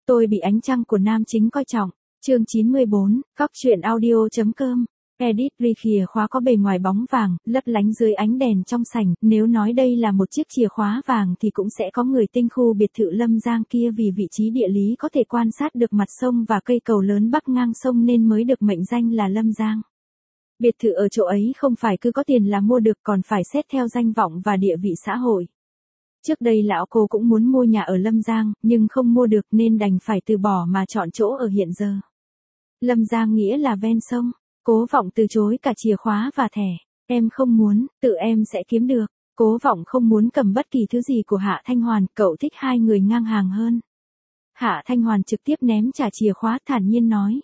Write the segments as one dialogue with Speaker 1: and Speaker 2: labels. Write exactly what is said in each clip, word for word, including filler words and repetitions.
Speaker 1: Tôi bị ánh trăng của nam chính coi trọng. Chương chín mươi bốn, Cóc truyện audio.com. Edit ri chìa khóa có bề ngoài bóng vàng, lấp lánh dưới ánh đèn trong sảnh, nếu nói đây là một chiếc chìa khóa vàng thì cũng sẽ có người tinh khu biệt thự Lâm Giang kia vì vị trí địa lý có thể quan sát được mặt sông và cây cầu lớn bắc ngang sông nên mới được mệnh danh là Lâm Giang. Biệt thự ở chỗ ấy không phải cứ có tiền là mua được còn phải xét theo danh vọng và địa vị xã hội. Trước đây lão Cố cũng muốn mua nhà ở Lâm Giang, nhưng không mua được nên đành phải từ bỏ mà chọn chỗ ở hiện giờ. Lâm Giang nghĩa là ven sông. Cố Vọng từ chối cả chìa khóa và thẻ. Em không muốn, tự em sẽ kiếm được. Cố Vọng không muốn cầm bất kỳ thứ gì của Hạ Thanh Hoàn, cậu thích hai người ngang hàng hơn. Hạ Thanh Hoàn trực tiếp ném trả chìa khóa thản nhiên nói.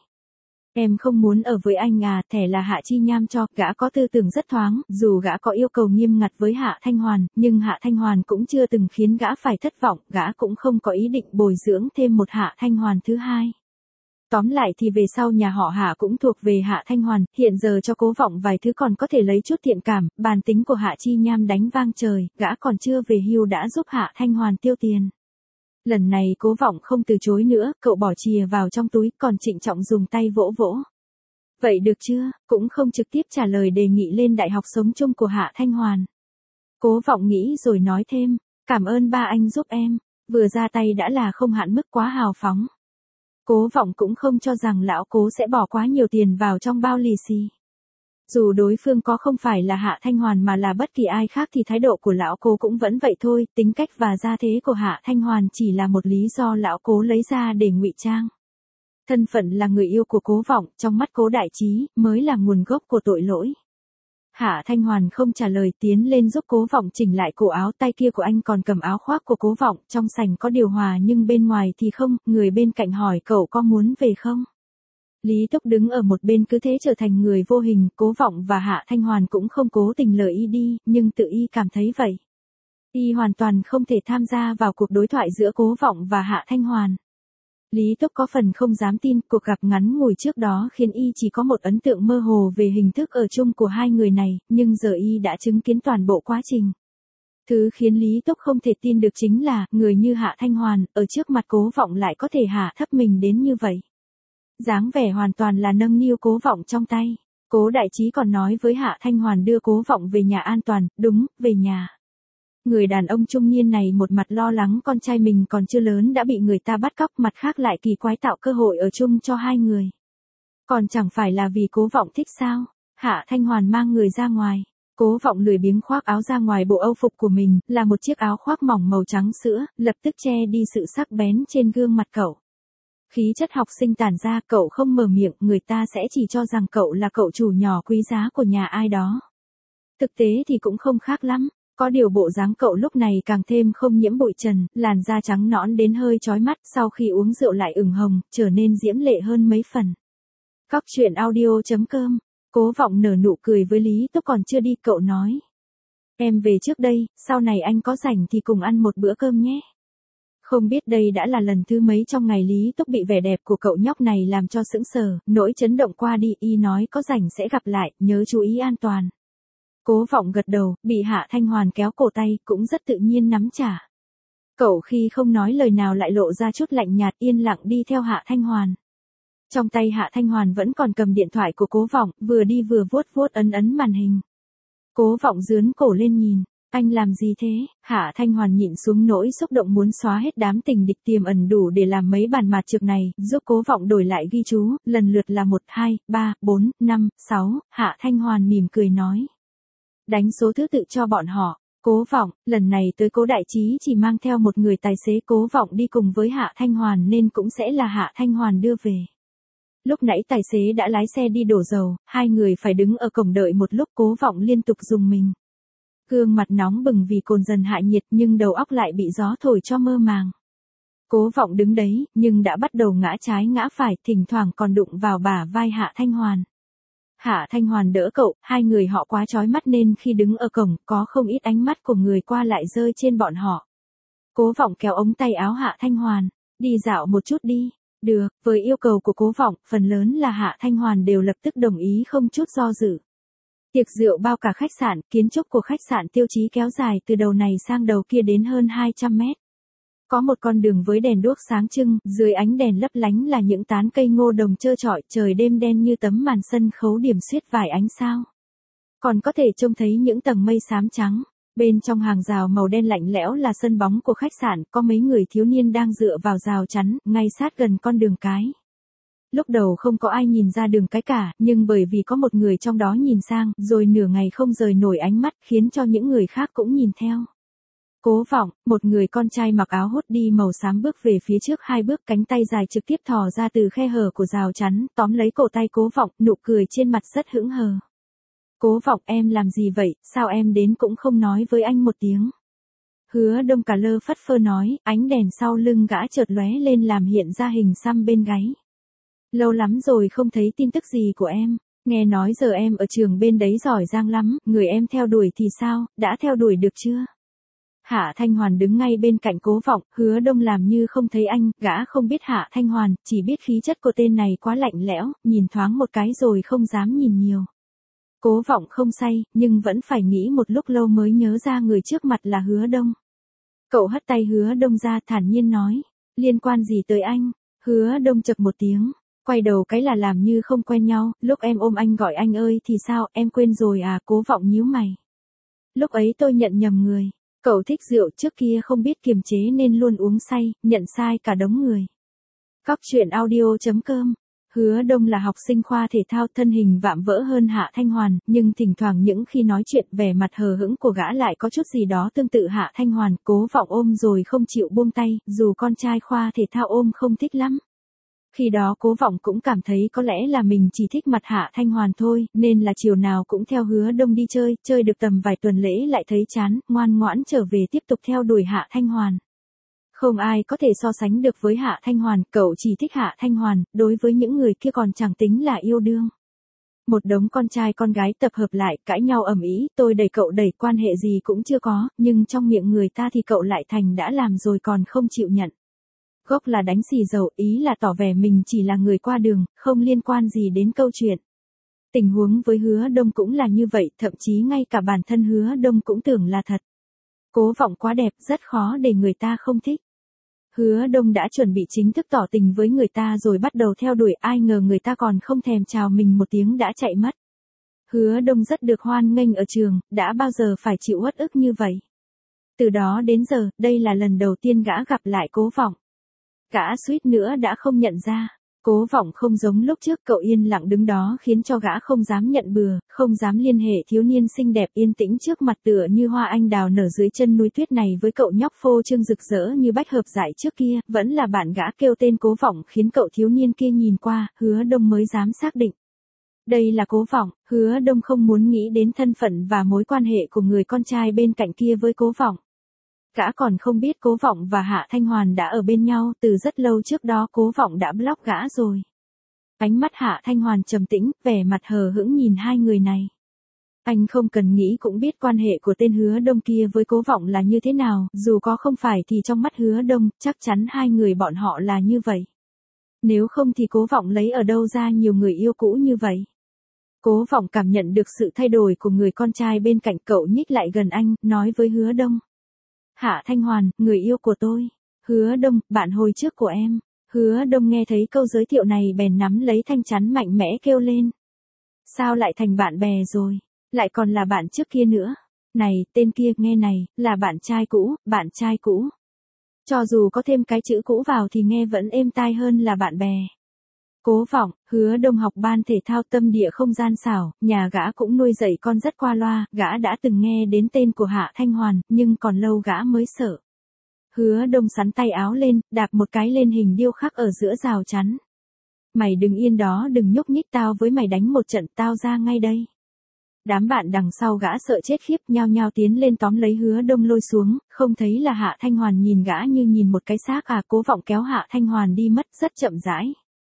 Speaker 1: Em không muốn ở với anh à, thẻ là Hạ Chi Nham cho, gã có tư tưởng rất thoáng, dù gã có yêu cầu nghiêm ngặt với Hạ Thanh Hoàn, nhưng Hạ Thanh Hoàn cũng chưa từng khiến gã phải thất vọng, gã cũng không có ý định bồi dưỡng thêm một Hạ Thanh Hoàn thứ hai. Tóm lại thì về sau nhà họ Hạ cũng thuộc về Hạ Thanh Hoàn, hiện giờ cho Cố Vọng vài thứ còn có thể lấy chút thiện cảm, bản tính của Hạ Chi Nham đánh vang trời, gã còn chưa về hưu đã giúp Hạ Thanh Hoàn tiêu tiền. Lần này Cố Vọng không từ chối nữa, cậu bỏ chìa vào trong túi, còn trịnh trọng dùng tay vỗ vỗ. Vậy được chưa, cũng không trực tiếp trả lời đề nghị lên đại học sống chung của Hạ Thanh Hoàn. Cố Vọng nghĩ rồi nói thêm, cảm ơn ba anh giúp em, vừa ra tay đã là không hạn mức quá hào phóng. Cố Vọng cũng không cho rằng lão Cố sẽ bỏ quá nhiều tiền vào trong bao lì xì. Dù đối phương có không phải là Hạ Thanh Hoàn mà là bất kỳ ai khác thì thái độ của lão Cố cũng vẫn vậy thôi, tính cách và gia thế của Hạ Thanh Hoàn chỉ là một lý do lão Cố lấy ra để ngụy trang. Thân phận là người yêu của Cố Vọng, trong mắt Cố Đại Trí, mới là nguồn gốc của tội lỗi. Hạ Thanh Hoàn không trả lời, tiến lên giúp Cố Vọng chỉnh lại cổ áo, tay kia của anh còn cầm áo khoác của Cố Vọng, trong sảnh có điều hòa nhưng bên ngoài thì không, người bên cạnh hỏi cậu có muốn về không? Lý Túc đứng ở một bên cứ thế trở thành người vô hình, Cố Vọng và Hạ Thanh Hoàn cũng không cố tình lời y đi, nhưng tự y cảm thấy vậy. Y hoàn toàn không thể tham gia vào cuộc đối thoại giữa Cố Vọng và Hạ Thanh Hoàn. Lý Túc có phần không dám tin, cuộc gặp ngắn ngủi trước đó khiến y chỉ có một ấn tượng mơ hồ về hình thức ở chung của hai người này, nhưng giờ y đã chứng kiến toàn bộ quá trình. Thứ khiến Lý Túc không thể tin được chính là, người như Hạ Thanh Hoàn, ở trước mặt Cố Vọng lại có thể hạ thấp mình đến như vậy. Dáng vẻ hoàn toàn là nâng niu Cố Vọng trong tay. Cố Đại Trí còn nói với Hạ Thanh Hoàn đưa Cố Vọng về nhà an toàn, đúng, về nhà. Người đàn ông trung niên này một mặt lo lắng con trai mình còn chưa lớn đã bị người ta bắt cóc, mặt khác lại kỳ quái tạo cơ hội ở chung cho hai người. Còn chẳng phải là vì Cố Vọng thích sao? Hạ Thanh Hoàn mang người ra ngoài. Cố Vọng lười biếng khoác áo ra ngoài bộ âu phục của mình, là một chiếc áo khoác mỏng màu trắng sữa, lập tức che đi sự sắc bén trên gương mặt cậu. Khí chất học sinh tản ra, cậu không mở miệng, người ta sẽ chỉ cho rằng cậu là cậu chủ nhỏ quý giá của nhà ai đó. Thực tế thì cũng không khác lắm. Có điều bộ dáng cậu lúc này càng thêm không nhiễm bụi trần, làn da trắng nõn đến hơi chói mắt, sau khi uống rượu lại ửng hồng, trở nên diễm lệ hơn mấy phần. Cóc truyện audio.com. Cố Vọng nở nụ cười với Lý Túc còn chưa đi, cậu nói. Em về trước đây, sau này anh có rảnh thì cùng ăn một bữa cơm nhé. Không biết đây đã là lần thứ mấy trong ngày Lý Túc bị vẻ đẹp của cậu nhóc này làm cho sững sờ, nỗi chấn động qua đi, y nói có rảnh sẽ gặp lại, nhớ chú ý an toàn. Cố Vọng gật đầu, bị Hạ Thanh Hoàn kéo cổ tay, cũng rất tự nhiên nắm trả. Cậu khi không nói lời nào lại lộ ra chút lạnh nhạt, yên lặng đi theo Hạ Thanh Hoàn. Trong tay Hạ Thanh Hoàn vẫn còn cầm điện thoại của Cố Vọng, vừa đi vừa vuốt vuốt ấn ấn màn hình. Cố Vọng giương cổ lên nhìn, anh làm gì thế? Hạ Thanh Hoàn nhịn xuống nỗi xúc động muốn xóa hết đám tình địch tiềm ẩn đủ để làm mấy bàn mạt trược này, giúp Cố Vọng đổi lại ghi chú, lần lượt là một, hai, ba, bốn, năm, sáu, Hạ Thanh Hoàn mỉm cười nói. Đánh số thứ tự cho bọn họ. Cố Vọng, lần này tới Cố Đại Trí chỉ mang theo một người tài xế, Cố Vọng đi cùng với Hạ Thanh Hoàn nên cũng sẽ là Hạ Thanh Hoàn đưa về. Lúc nãy tài xế đã lái xe đi đổ dầu, hai người phải đứng ở cổng đợi một lúc, Cố Vọng liên tục dùng mình. Gương mặt nóng bừng vì cồn dần hạ nhiệt nhưng đầu óc lại bị gió thổi cho mơ màng. Cố Vọng đứng đấy, nhưng đã bắt đầu ngã trái ngã phải, thỉnh thoảng còn đụng vào bả vai Hạ Thanh Hoàn. Hạ Thanh Hoàn đỡ cậu, hai người họ quá chói mắt nên khi đứng ở cổng, có không ít ánh mắt của người qua lại rơi trên bọn họ. Cố Vọng kéo ống tay áo Hạ Thanh Hoàn, đi dạo một chút đi. Được, với yêu cầu của Cố Vọng, phần lớn là Hạ Thanh Hoàn đều lập tức đồng ý không chút do dự. Tiệc rượu bao cả khách sạn, kiến trúc của khách sạn Tiêu Chí kéo dài từ đầu này sang đầu kia đến hơn hai trăm mét. Có một con đường với đèn đuốc sáng trưng, dưới ánh đèn lấp lánh là những tán cây ngô đồng trơ trọi, trời đêm đen như tấm màn sân khấu điểm xuyết vài ánh sao. Còn có thể trông thấy những tầng mây xám trắng. Bên trong hàng rào màu đen lạnh lẽo là sân bóng của khách sạn, có mấy người thiếu niên đang dựa vào rào chắn, ngay sát gần con đường cái. Lúc đầu không có ai nhìn ra đường cái cả, nhưng bởi vì có một người trong đó nhìn sang, rồi nửa ngày không rời nổi ánh mắt, khiến cho những người khác cũng nhìn theo. Cố Vọng, một người con trai mặc áo hoodie màu xám bước về phía trước hai bước, cánh tay dài trực tiếp thò ra từ khe hở của rào chắn, tóm lấy cổ tay Cố Vọng, nụ cười trên mặt rất hững hờ. Cố Vọng, em làm gì vậy, sao em đến cũng không nói với anh một tiếng. Hứa Đông cả lơ phất phơ nói, ánh đèn sau lưng gã chợt lóe lên làm hiện ra hình xăm bên gáy. Lâu lắm rồi không thấy tin tức gì của em, nghe nói giờ em ở trường bên đấy giỏi giang lắm, người em theo đuổi thì sao, đã theo đuổi được chưa? Hạ Thanh Hoàn đứng ngay bên cạnh Cố Vọng, Hứa Đông làm như không thấy anh, gã không biết Hạ Thanh Hoàn, chỉ biết khí chất của tên này quá lạnh lẽo, nhìn thoáng một cái rồi không dám nhìn nhiều. Cố Vọng không say, nhưng vẫn phải nghĩ một lúc lâu mới nhớ ra người trước mặt là Hứa Đông. Cậu hất tay Hứa Đông ra thản nhiên nói, liên quan gì tới anh? Hứa Đông chậc một tiếng, quay đầu cái là làm như không quen nhau, lúc em ôm anh gọi anh ơi thì sao, em quên rồi à? Cố Vọng nhíu mày. Lúc ấy tôi nhận nhầm người. Cậu thích rượu, trước kia không biết kiềm chế nên luôn uống say, nhận sai cả đống người. Cóc truyện audio chấm com. Hứa Đông là học sinh khoa thể thao, thân hình vạm vỡ hơn Hạ Thanh Hoàn, nhưng thỉnh thoảng những khi nói chuyện vẻ mặt hờ hững của gã lại có chút gì đó tương tự Hạ Thanh Hoàn. Cố Vọng ôm rồi không chịu buông tay, dù con trai khoa thể thao ôm không thích lắm. Khi đó Cố Vọng cũng cảm thấy có lẽ là mình chỉ thích mặt Hạ Thanh Hoàn thôi, nên là chiều nào cũng theo Hứa Đông đi chơi, chơi được tầm vài tuần lễ lại thấy chán, ngoan ngoãn trở về tiếp tục theo đuổi Hạ Thanh Hoàn. Không ai có thể so sánh được với Hạ Thanh Hoàn, cậu chỉ thích Hạ Thanh Hoàn, đối với những người kia còn chẳng tính là yêu đương. Một đống con trai con gái tập hợp lại, cãi nhau ầm ĩ, tôi đẩy cậu đẩy, quan hệ gì cũng chưa có, nhưng trong miệng người ta thì cậu lại thành đã làm rồi còn không chịu nhận. Gốc là đánh xì dầu, ý là tỏ vẻ mình chỉ là người qua đường, không liên quan gì đến câu chuyện. Tình huống với Hứa Đông cũng là như vậy, thậm chí ngay cả bản thân Hứa Đông cũng tưởng là thật. Cố Vọng quá đẹp, rất khó để người ta không thích. Hứa Đông đã chuẩn bị chính thức tỏ tình với người ta rồi bắt đầu theo đuổi, ai ngờ người ta còn không thèm chào mình một tiếng đã chạy mất. Hứa Đông rất được hoan nghênh ở trường, đã bao giờ phải chịu uất ức như vậy. Từ đó đến giờ, đây là lần đầu tiên gã gặp lại Cố Vọng. Gã suýt nữa đã không nhận ra. Cố Vọng không giống lúc trước, cậu yên lặng đứng đó khiến cho gã không dám nhận bừa, không dám liên hệ. Thiếu niên xinh đẹp yên tĩnh trước mặt tựa như hoa anh đào nở dưới chân núi tuyết này với cậu nhóc phô trương rực rỡ như bách hợp dại trước kia, vẫn là bạn gã kêu tên Cố Vọng khiến cậu thiếu niên kia nhìn qua, Hứa Đông mới dám xác định. Đây là Cố Vọng. Hứa Đông không muốn nghĩ đến thân phận và mối quan hệ của người con trai bên cạnh kia với Cố Vọng. Gã còn không biết Cố Vọng và Hạ Thanh Hoàn đã ở bên nhau, từ rất lâu trước đó Cố Vọng đã block gã rồi. Ánh mắt Hạ Thanh Hoàn trầm tĩnh, vẻ mặt hờ hững nhìn hai người này. Anh không cần nghĩ cũng biết quan hệ của tên Hứa Đông kia với Cố Vọng là như thế nào, dù có không phải thì trong mắt Hứa Đông, chắc chắn hai người bọn họ là như vậy. Nếu không thì Cố Vọng lấy ở đâu ra nhiều người yêu cũ như vậy. Cố Vọng cảm nhận được sự thay đổi của người con trai bên cạnh, cậu nhích lại gần anh, nói với Hứa Đông. Hạ Thanh Hoàn, người yêu của tôi. Hứa Đông, bạn hồi trước của em. Hứa Đông nghe thấy câu giới thiệu này bèn nắm lấy thanh chắn mạnh mẽ kêu lên. Sao lại thành bạn bè rồi? Lại còn là bạn trước kia nữa. Này, tên kia, nghe này, là bạn trai cũ, bạn trai cũ. Cho dù có thêm cái chữ cũ vào thì nghe vẫn êm tai hơn là bạn bè. Cố Vọng, Hứa Đông học ban thể thao tâm địa không gian xảo, nhà gã cũng nuôi dạy con rất qua loa, gã đã từng nghe đến tên của Hạ Thanh Hoàn, nhưng còn lâu gã mới sợ. Hứa Đông sắn tay áo lên, đạp một cái lên hình điêu khắc ở giữa rào chắn. Mày đừng yên đó, đừng nhúc nhích, tao với mày đánh một trận, tao ra ngay đây. Đám bạn đằng sau gã sợ chết khiếp, nhao nhao tiến lên tóm lấy Hứa Đông lôi xuống, không thấy là Hạ Thanh Hoàn, nhìn gã như nhìn một cái xác à. Cố Vọng kéo Hạ Thanh Hoàn đi mất rất chậm rãi.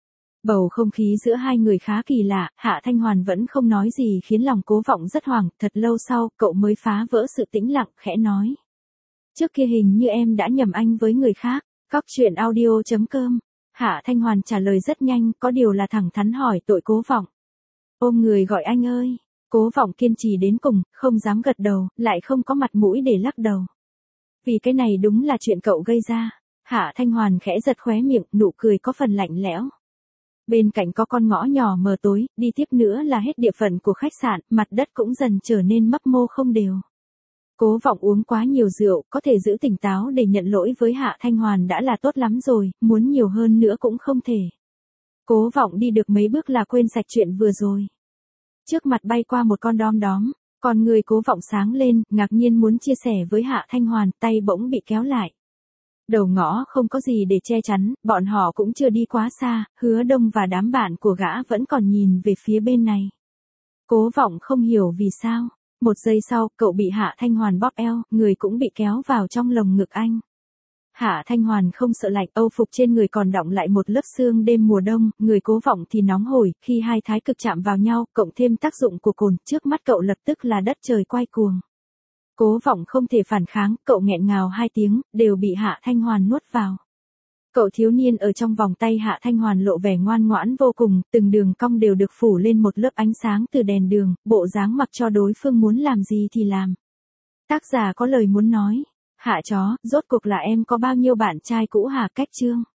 Speaker 1: Bầu không khí giữa hai người khá kỳ lạ, Hạ Thanh Hoàn vẫn không nói gì khiến lòng Cố Vọng rất hoảng, thật lâu sau, cậu mới phá vỡ sự tĩnh lặng, khẽ nói. Trước kia hình như em đã nhầm anh với người khác. Cóc truyện audio chấm com. Hạ Thanh Hoàn trả lời rất nhanh, có điều là thẳng thắn hỏi tội Cố Vọng. Ôm người gọi anh ơi. Cố Vọng kiên trì đến cùng, không dám gật đầu, lại không có mặt mũi để lắc đầu. Vì cái này đúng là chuyện cậu gây ra. Hạ Thanh Hoàn khẽ giật khóe miệng, nụ cười có phần lạnh lẽo. Bên cạnh có con ngõ nhỏ mờ tối, đi tiếp nữa là hết địa phận của khách sạn, mặt đất cũng dần trở nên mấp mô không đều. Cố Vọng uống quá nhiều rượu, có thể giữ tỉnh táo để nhận lỗi với Hạ Thanh Hoàn đã là tốt lắm rồi, muốn nhiều hơn nữa cũng không thể. Cố Vọng đi được mấy bước là quên sạch chuyện vừa rồi. Trước mặt bay qua một con đom đóm, con người Cố Vọng sáng lên, ngạc nhiên muốn chia sẻ với Hạ Thanh Hoàn, tay bỗng bị kéo lại. Đầu ngõ không có gì để che chắn, bọn họ cũng chưa đi quá xa, Hứa Đông và đám bạn của gã vẫn còn nhìn về phía bên này. Cố Vọng không hiểu vì sao. Một giây sau, cậu bị Hạ Thanh Hoàn bóp eo, người cũng bị kéo vào trong lồng ngực anh. Hạ Thanh Hoàn không sợ lạnh, âu phục trên người còn đọng lại một lớp sương đêm mùa đông, người Cố Vọng thì nóng hổi, khi hai thái cực chạm vào nhau, cộng thêm tác dụng của cồn, trước mắt cậu lập tức là đất trời quay cuồng. Cố Vọng không thể phản kháng, cậu nghẹn ngào hai tiếng, đều bị Hạ Thanh Hoàn nuốt vào. Cậu thiếu niên ở trong vòng tay Hạ Thanh Hoàn lộ vẻ ngoan ngoãn vô cùng, từng đường cong đều được phủ lên một lớp ánh sáng từ đèn đường, bộ dáng mặc cho đối phương muốn làm gì thì làm. Tác giả có lời muốn nói, Hạ chó, rốt cuộc là em có bao nhiêu bạn trai cũ hả? Cách chương.